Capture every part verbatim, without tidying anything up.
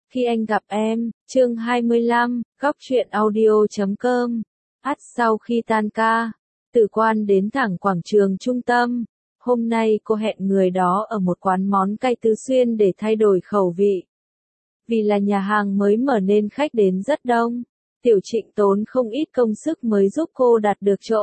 Khi anh gặp em, chương hai mươi lăm, góc truyện audio chấm com. Ắt sau khi tan ca, Tử Quan đến thẳng quảng trường trung tâm. Hôm nay cô hẹn người đó ở một quán món cay Tứ Xuyên để thay đổi khẩu vị. Vì là nhà hàng mới mở nên khách đến rất đông. Tiểu Trịnh tốn không ít công sức mới giúp cô đặt được chỗ.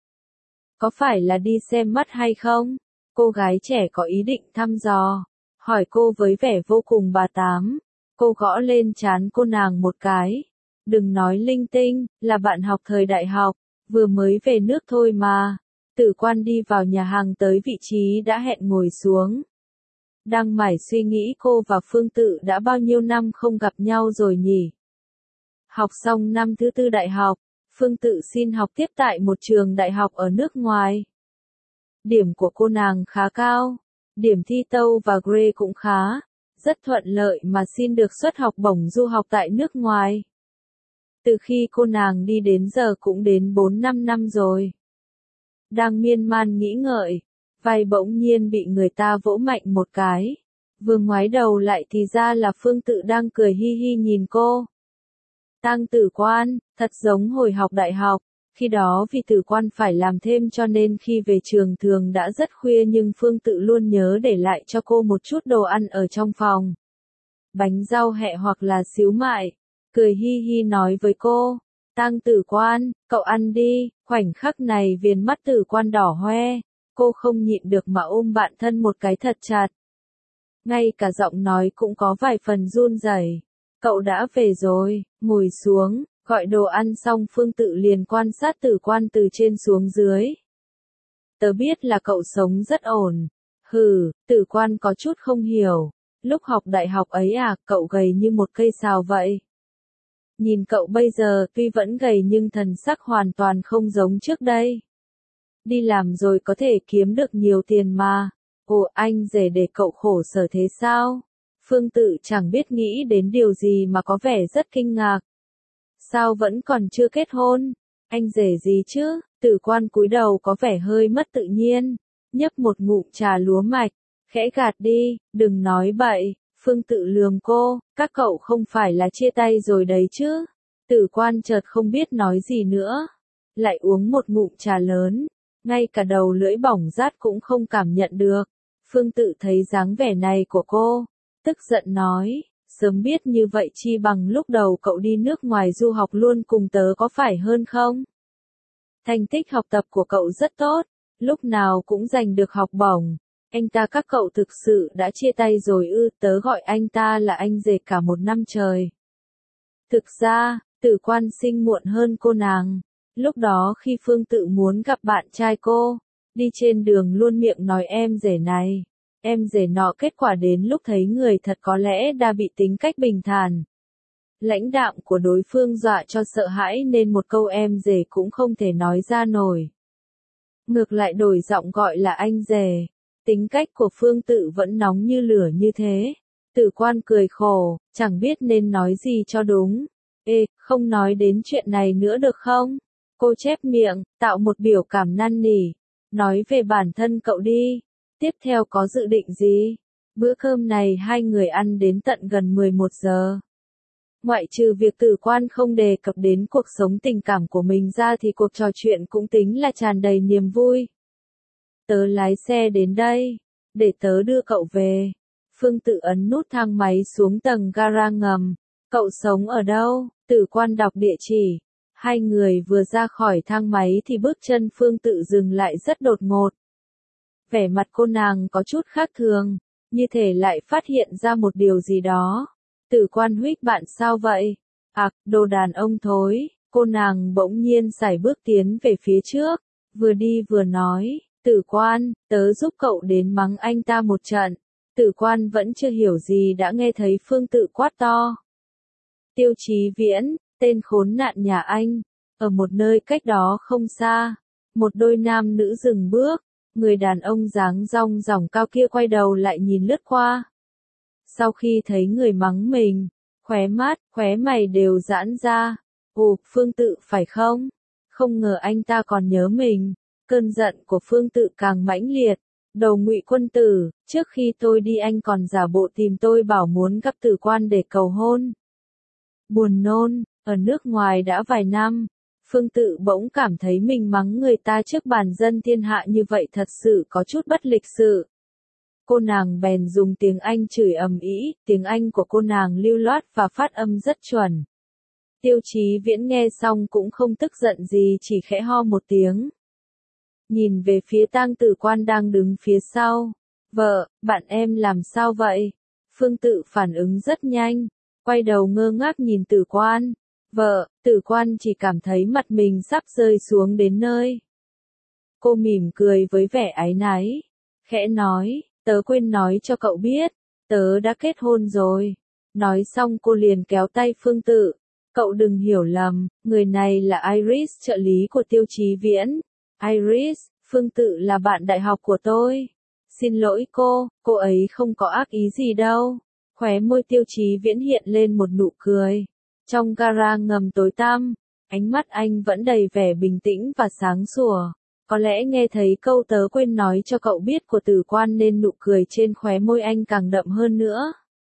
Có phải là đi xem mắt hay không? Cô gái trẻ có ý định thăm dò, hỏi cô với vẻ vô cùng bà tám. Cô gõ lên trán cô nàng một cái. Đừng nói linh tinh, là bạn học thời đại học, vừa mới về nước thôi mà. Tử Quan đi vào nhà hàng tới vị trí đã hẹn ngồi xuống. Đang mải suy nghĩ cô và Phương Tự đã bao nhiêu năm không gặp nhau rồi nhỉ? Học xong năm thứ tư đại học, Phương Tự xin học tiếp tại một trường đại học ở nước ngoài. Điểm của cô nàng khá cao, điểm thi tâu và grade cũng khá, rất thuận lợi mà xin được suất học bổng du học tại nước ngoài. Từ khi cô nàng đi đến giờ cũng đến bốn năm năm rồi. Đang miên man nghĩ ngợi, vai bỗng nhiên bị người ta vỗ mạnh một cái. Vừa ngoái đầu lại thì ra là Phương Tự đang cười hi hi nhìn cô. Tăng Tử Quan, thật giống hồi học đại học. Khi đó vì Tử Quan phải làm thêm cho nên khi về trường thường đã rất khuya nhưng Phương Tự luôn nhớ để lại cho cô một chút đồ ăn ở trong phòng. Bánh rau hẹ hoặc là xíu mại. Cười hi hi nói với cô, Tăng Tử Quan, cậu ăn đi. Khoảnh khắc này viền mắt Tử Quan đỏ hoe, cô không nhịn được mà ôm bạn thân một cái thật chặt. Ngay cả giọng nói cũng có vài phần run rẩy. Cậu đã về rồi, ngồi xuống. Gọi đồ ăn xong Phương Tự liền quan sát Tử Quan từ trên xuống dưới. Tớ biết là cậu sống rất ổn. Hừ, Tử Quan có chút không hiểu. Lúc học đại học ấy à, cậu gầy như một cây sào vậy. Nhìn cậu bây giờ tuy vẫn gầy nhưng thần sắc hoàn toàn không giống trước đây. Đi làm rồi có thể kiếm được nhiều tiền mà. Ồ, anh rể để cậu khổ sở thế sao? Phương Tự chẳng biết nghĩ đến điều gì mà có vẻ rất kinh ngạc. Sao vẫn còn chưa kết hôn? Anh rể gì chứ? Tử Quan cúi đầu có vẻ hơi mất tự nhiên, nhấp một ngụm trà lúa mạch, khẽ gạt đi, đừng nói bậy. Phương Tự lườm cô, các cậu không phải là chia tay rồi đấy chứ? Tử Quan chợt không biết nói gì nữa, lại uống một ngụm trà lớn, ngay cả đầu lưỡi bỏng rát cũng không cảm nhận được. Phương Tự thấy dáng vẻ này của cô, tức giận nói, sớm biết như vậy chi bằng lúc đầu cậu đi nước ngoài du học luôn cùng tớ có phải hơn không? Thành tích học tập của cậu rất tốt, lúc nào cũng giành được học bổng. Anh ta các cậu thực sự đã chia tay rồi ư? Tớ gọi anh ta là anh rể cả một năm trời. Thực ra, Tử Quan sinh muộn hơn cô nàng. Lúc đó khi Phương Tự muốn gặp bạn trai cô, đi trên đường luôn miệng nói em rể này, em rể nọ, kết quả đến lúc thấy người thật có lẽ đã bị tính cách bình thản. Lãnh đạm của đối phương dọa cho sợ hãi nên một câu em rể cũng không thể nói ra nổi. Ngược lại đổi giọng gọi là anh rể. Tính cách của Phương Tự vẫn nóng như lửa như thế. Tử Quan cười khổ, chẳng biết nên nói gì cho đúng. Ê, không nói đến chuyện này nữa được không? Cô chép miệng, tạo một biểu cảm năn nỉ. Nói về bản thân cậu đi. Tiếp theo có dự định gì? Bữa cơm này hai người ăn đến tận gần mười một giờ. Ngoại trừ việc Tử Quan không đề cập đến cuộc sống tình cảm của mình ra thì cuộc trò chuyện cũng tính là tràn đầy niềm vui. Tớ lái xe đến đây, để tớ đưa cậu về. Phương Tự ấn nút thang máy xuống tầng gara ngầm. Cậu sống ở đâu? Tử Quan đọc địa chỉ. Hai người vừa ra khỏi thang máy thì bước chân Phương Tự dừng lại rất đột ngột. Vẻ mặt cô nàng có chút khác thường, như thể lại phát hiện ra một điều gì đó. Tử Quan huých bạn sao vậy? Ặc, đồ đàn ông thối. Cô nàng bỗng nhiên sải bước tiến về phía trước, vừa đi vừa nói. Tử Quan, tớ giúp cậu đến mắng anh ta một trận. Tử Quan vẫn chưa hiểu gì đã nghe thấy Phương Tự quát to. Tiêu Chí Viễn, tên khốn nạn nhà anh. Ở một nơi cách đó không xa, một đôi nam nữ dừng bước. Người đàn ông dáng rong ròng cao kia quay đầu lại nhìn lướt qua. Sau khi thấy người mắng mình, khóe mắt, khóe mày đều giãn ra. Ồ, Phương Tự phải không? Không ngờ anh ta còn nhớ mình. Cơn giận của Phương Tự càng mãnh liệt, Đồ ngụy quân tử, trước khi tôi đi anh còn giả bộ tìm tôi bảo muốn gặp Tử Quan để cầu hôn. Buồn nôn, ở nước ngoài đã vài năm, Phương Tự bỗng cảm thấy mình mắng người ta trước bàn dân thiên hạ như vậy thật sự có chút bất lịch sự. Cô nàng bèn dùng tiếng Anh chửi ầm ĩ, tiếng Anh của cô nàng lưu loát và phát âm rất chuẩn. Tiêu Chí Viễn nghe xong cũng không tức giận gì, chỉ khẽ ho một tiếng. Nhìn về phía Tang Tử Quan đang đứng phía sau. Vợ, bạn em làm sao vậy? Phương Tự phản ứng rất nhanh, quay đầu ngơ ngác nhìn Tử Quan. Vợ, Tử Quan chỉ cảm thấy mặt mình sắp rơi xuống đến nơi. Cô mỉm cười với vẻ áy náy, khẽ nói, tớ quên nói cho cậu biết, tớ đã kết hôn rồi. Nói xong cô liền kéo tay Phương Tự. Cậu đừng hiểu lầm, người này là Iris, trợ lý của Tiêu Chí Viễn. Iris, Phương Tự là bạn đại học của tôi. Xin lỗi cô, cô ấy không có ác ý gì đâu. Khóe môi Tiêu Chí Viễn hiện lên một nụ cười. Trong gara ngầm tối tăm, ánh mắt anh vẫn đầy vẻ bình tĩnh và sáng sủa. Có lẽ nghe thấy câu tớ quên nói cho cậu biết của Tử Quan nên nụ cười trên khóe môi anh càng đậm hơn nữa.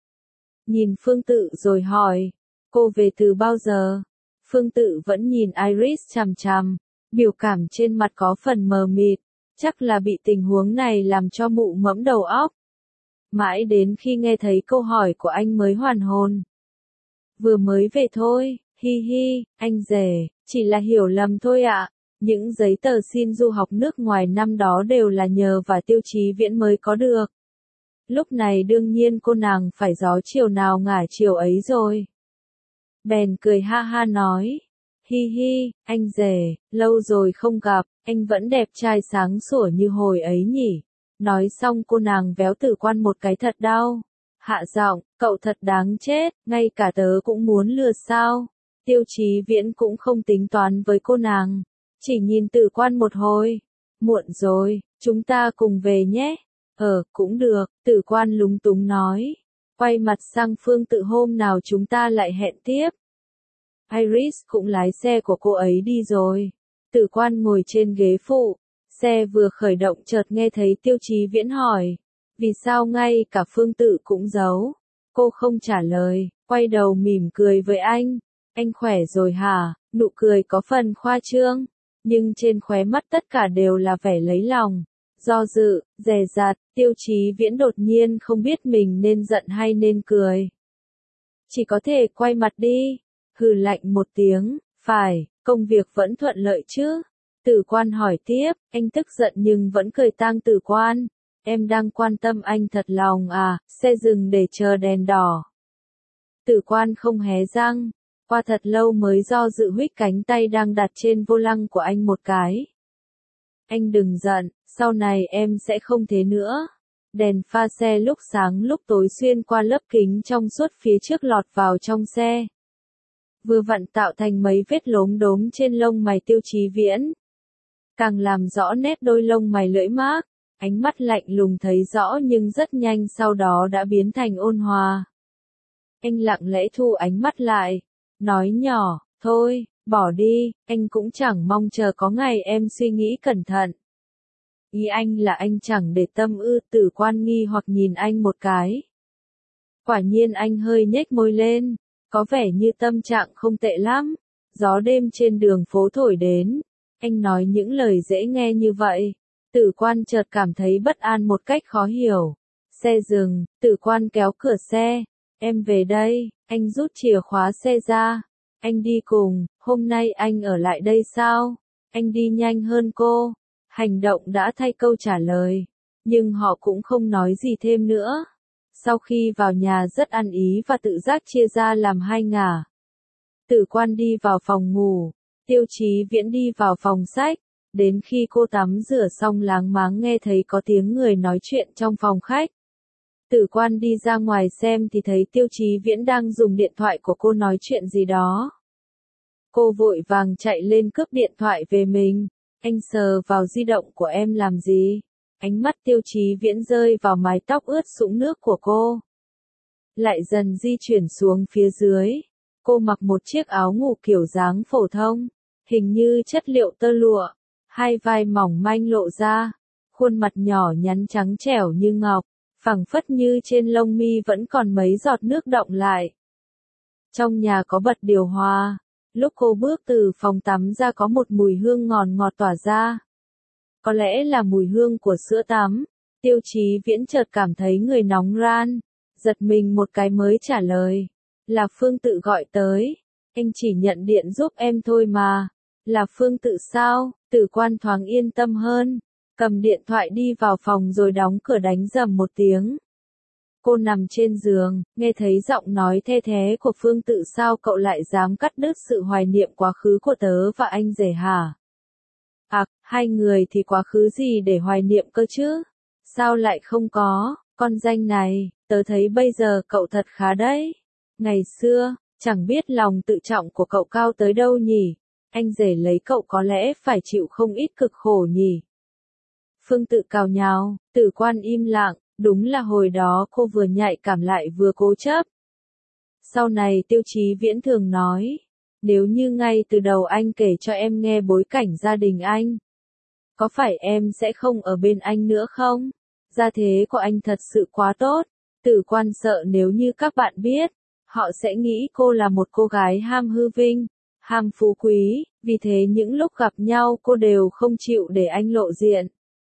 Nhìn Phương Tự rồi hỏi, cô về từ bao giờ? Phương Tự vẫn nhìn Iris chằm chằm, biểu cảm trên mặt có phần mờ mịt, chắc là bị tình huống này làm cho mụ mẫm đầu óc. Mãi đến khi nghe thấy câu hỏi của anh mới hoàn hồn. Vừa mới về thôi, hi hi, anh rể, chỉ là hiểu lầm thôi ạ. Những giấy tờ xin du học nước ngoài năm đó đều là nhờ và Tiêu Chí Viễn mới có được. Lúc này đương nhiên cô nàng phải gió chiều nào ngả chiều ấy rồi. Bèn cười ha ha nói, hi hi, anh rể, lâu rồi không gặp, anh vẫn đẹp trai sáng sủa như hồi ấy nhỉ. Nói xong cô nàng véo Tử Quan một cái thật đau. Hạ giọng, cậu thật đáng chết, ngay cả tớ cũng muốn lừa sao. Tiêu Chí Viễn cũng không tính toán với cô nàng, chỉ nhìn Tử Quan một hồi. Muộn rồi, chúng ta cùng về nhé. Ờ, cũng được, Tử Quan lúng túng nói. Quay mặt sang Phương Tự, hôm nào chúng ta lại hẹn tiếp. Iris cũng lái xe của cô ấy đi rồi. Tử Quan ngồi trên ghế phụ. Xe vừa khởi động chợt nghe thấy Tiêu Chí Viễn hỏi. Vì sao ngay cả Phương Tự cũng giấu? Cô không trả lời, quay đầu mỉm cười với anh. Anh khỏe rồi hả? Nụ cười có phần khoa trương, nhưng trên khóe mắt tất cả đều là vẻ lấy lòng. Do dự, dè dặt, Tiêu Chí Viễn đột nhiên không biết mình nên giận hay nên cười. Chỉ có thể quay mặt đi. Hừ lạnh một tiếng, phải, công việc vẫn thuận lợi chứ? Tử Quan hỏi tiếp, anh tức giận nhưng vẫn cười tang. Tử Quan, em đang quan tâm anh thật lòng à? Xe dừng để chờ đèn đỏ. Tử Quan không hé răng, qua thật lâu mới do dự huých cánh tay đang đặt trên vô lăng của anh một cái. Anh đừng giận, sau này em sẽ không thế nữa. Đèn pha xe lúc sáng lúc tối xuyên qua lớp kính trong suốt phía trước lọt vào trong xe. Vừa vặn tạo thành mấy vết lốm đốm trên lông mày Tiêu Chí Viễn. Càng làm rõ nét đôi lông mày lưỡi mác, ánh mắt lạnh lùng thấy rõ nhưng rất nhanh sau đó đã biến thành ôn hòa. Anh lặng lẽ thu ánh mắt lại, nói nhỏ, thôi, bỏ đi, anh cũng chẳng mong chờ có ngày em suy nghĩ cẩn thận. Ý anh là anh chẳng để tâm ư? Tử Quan nghi hoặc nhìn anh một cái. Quả nhiên anh hơi nhếch môi lên, có vẻ như tâm trạng không tệ lắm. Gió đêm trên đường phố thổi đến, anh nói những lời dễ nghe như vậy. Tử Quan chợt cảm thấy bất an một cách khó hiểu. Xe dừng, Tử Quan kéo cửa xe. Em về đây, anh rút chìa khóa xe ra. Anh đi cùng, hôm nay anh ở lại đây sao? Anh đi nhanh hơn cô. Hành động đã thay câu trả lời, nhưng họ cũng không nói gì thêm nữa. Sau khi vào nhà rất ăn ý và tự giác chia ra làm hai ngả. Tử Quan đi vào phòng ngủ, Tiêu Chí Viễn đi vào phòng sách. Đến khi cô tắm rửa xong láng máng nghe thấy có tiếng người nói chuyện trong phòng khách. Tử Quan đi ra ngoài xem thì thấy Tiêu Chí Viễn đang dùng điện thoại của cô nói chuyện gì đó. Cô vội vàng chạy lên cướp điện thoại về mình. Anh sờ vào di động của em làm gì? Ánh mắt Tiêu Chí Viễn rơi vào mái tóc ướt sũng nước của cô. Lại dần di chuyển xuống phía dưới. Cô mặc một chiếc áo ngủ kiểu dáng phổ thông, hình như chất liệu tơ lụa. Hai vai mỏng manh lộ ra. khuôn mặt nhỏ nhắn trắng trẻo như ngọc, phẳng phất như trên lông mi vẫn còn mấy giọt nước đọng lại. Trong nhà có bật điều hòa, lúc cô bước từ phòng tắm ra có một mùi hương ngọt ngọt tỏa ra. Có lẽ là mùi hương của sữa tắm. Tiêu Chí Viễn chợt cảm thấy người nóng ran, giật mình một cái mới trả lời. Là Phương Tự gọi tới, anh chỉ nhận điện giúp em thôi mà. Là Phương Tự sao? Tử Quan thoáng yên tâm hơn, cầm điện thoại đi vào phòng rồi đóng cửa đánh rầm một tiếng. Cô nằm trên giường, nghe thấy giọng nói the thé của Phương Tự. Sao cậu lại dám cắt đứt sự hoài niệm quá khứ của tớ và anh rể hả? À, hai người thì quá khứ gì để hoài niệm cơ chứ? Sao lại không có, con danh này, tớ thấy bây giờ cậu thật khá đấy. Ngày xưa, chẳng biết lòng tự trọng của cậu cao tới đâu nhỉ? Anh rể lấy cậu có lẽ phải chịu không ít cực khổ nhỉ? Phương Tự cào nhào, Tử Quan im lặng, đúng là hồi đó cô vừa nhạy cảm lại vừa cố chấp. Sau này Tiêu Chí Viễn thường nói, nếu như ngay từ đầu anh kể cho em nghe bối cảnh gia đình anh, có phải em sẽ không ở bên anh nữa không? Gia thế của anh thật sự quá tốt. Tử Quan sợ nếu như các bạn biết, họ sẽ nghĩ cô là một cô gái ham hư vinh, ham phú quý, vì thế những lúc gặp nhau cô đều không chịu để anh lộ diện.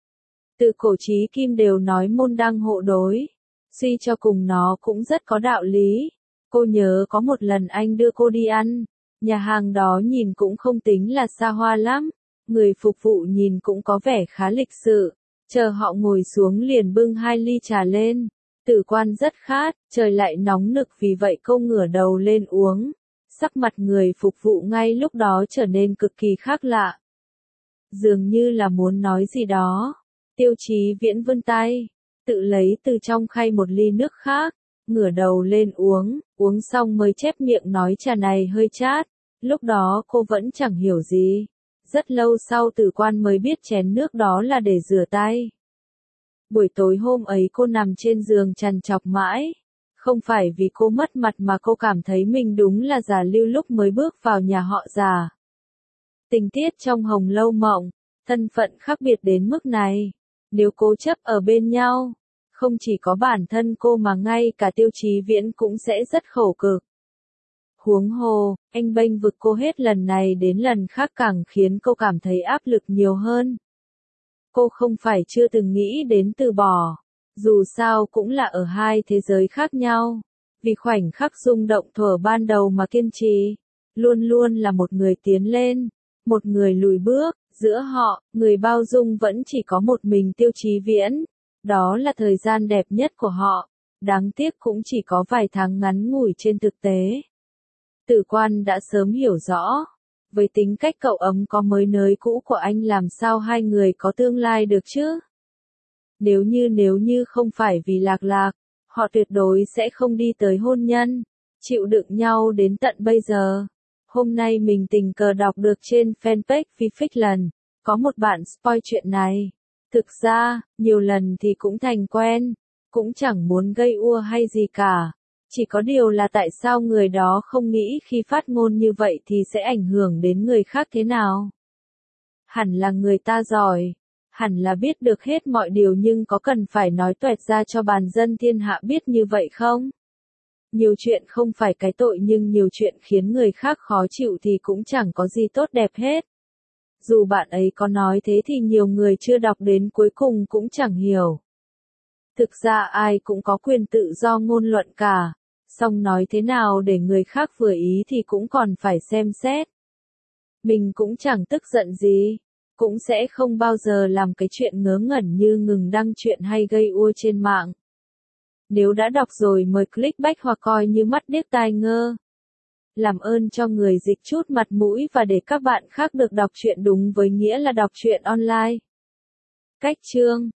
Từ cổ chí kim đều nói môn đăng hộ đối, suy cho cùng nó cũng rất có đạo lý. Cô nhớ có một lần anh đưa cô đi ăn, nhà hàng đó nhìn cũng không tính là xa hoa lắm, người phục vụ nhìn cũng có vẻ khá lịch sự, chờ họ ngồi xuống liền bưng hai ly trà lên. Tử Quan rất khát, trời lại nóng nực vì vậy cô ngửa đầu lên uống. Sắc mặt người phục vụ ngay lúc đó trở nên cực kỳ khác lạ. Dường như là muốn nói gì đó. Tiêu Chí Viễn vươn tay, tự lấy từ trong khay một ly nước khác, ngửa đầu lên uống, uống xong mới chép miệng nói trà này hơi chát. Lúc đó cô vẫn chẳng hiểu gì. Rất lâu sau Tử Quan mới biết chén nước đó là để rửa tay. Buổi tối hôm ấy cô nằm trên giường trằn trọc mãi. Không phải vì cô mất mặt mà cô cảm thấy mình đúng là già lưu lúc mới bước vào nhà họ già. Tình tiết trong Hồng Lâu Mộng, thân phận khác biệt đến mức này. Nếu cố chấp ở bên nhau, không chỉ có bản thân cô mà ngay cả Tiêu Chí Viễn cũng sẽ rất khổ cực. Huống hồ, anh bênh vực cô hết lần này đến lần khác càng khiến cô cảm thấy áp lực nhiều hơn. Cô không phải chưa từng nghĩ đến từ bỏ, dù sao cũng là ở hai thế giới khác nhau. Vì khoảnh khắc rung động thuở ban đầu mà kiên trì, luôn luôn là một người tiến lên, một người lùi bước, giữa họ, người bao dung vẫn chỉ có một mình Tiêu Chí Viễn. Đó là thời gian đẹp nhất của họ, đáng tiếc cũng chỉ có vài tháng ngắn ngủi trên thực tế. Tử Quan đã sớm hiểu rõ, với tính cách cậu ấm có mới nới cũ của anh làm sao hai người có tương lai được chứ? Nếu như nếu như không phải vì Lạc Lạc, họ tuyệt đối sẽ không đi tới hôn nhân, chịu đựng nhau đến tận bây giờ. Hôm nay mình tình cờ đọc được trên fanpage Vfiction, có một bạn spoil chuyện này. Thực ra, nhiều lần thì cũng thành quen, cũng chẳng muốn gây ua hay gì cả. Chỉ có điều là tại sao người đó không nghĩ khi phát ngôn như vậy thì sẽ ảnh hưởng đến người khác thế nào? Hẳn là người ta giỏi, hẳn là biết được hết mọi điều nhưng có cần phải nói toẹt ra cho bàn dân thiên hạ biết như vậy không? Nhiều chuyện không phải cái tội nhưng nhiều chuyện khiến người khác khó chịu thì cũng chẳng có gì tốt đẹp hết. Dù bạn ấy có nói thế thì nhiều người chưa đọc đến cuối cùng cũng chẳng hiểu. Thực ra ai cũng có quyền tự do ngôn luận cả, song nói thế nào để người khác vừa ý thì cũng còn phải xem xét. Mình cũng chẳng tức giận gì, cũng sẽ không bao giờ làm cái chuyện ngớ ngẩn như ngừng đăng chuyện hay gây ua trên mạng. Nếu đã đọc rồi mời click back hoặc coi như mắt điếc tai ngơ. Làm ơn cho người dịch chút mặt mũi và để các bạn khác được đọc truyện đúng với nghĩa là đọc truyện online. Cách chương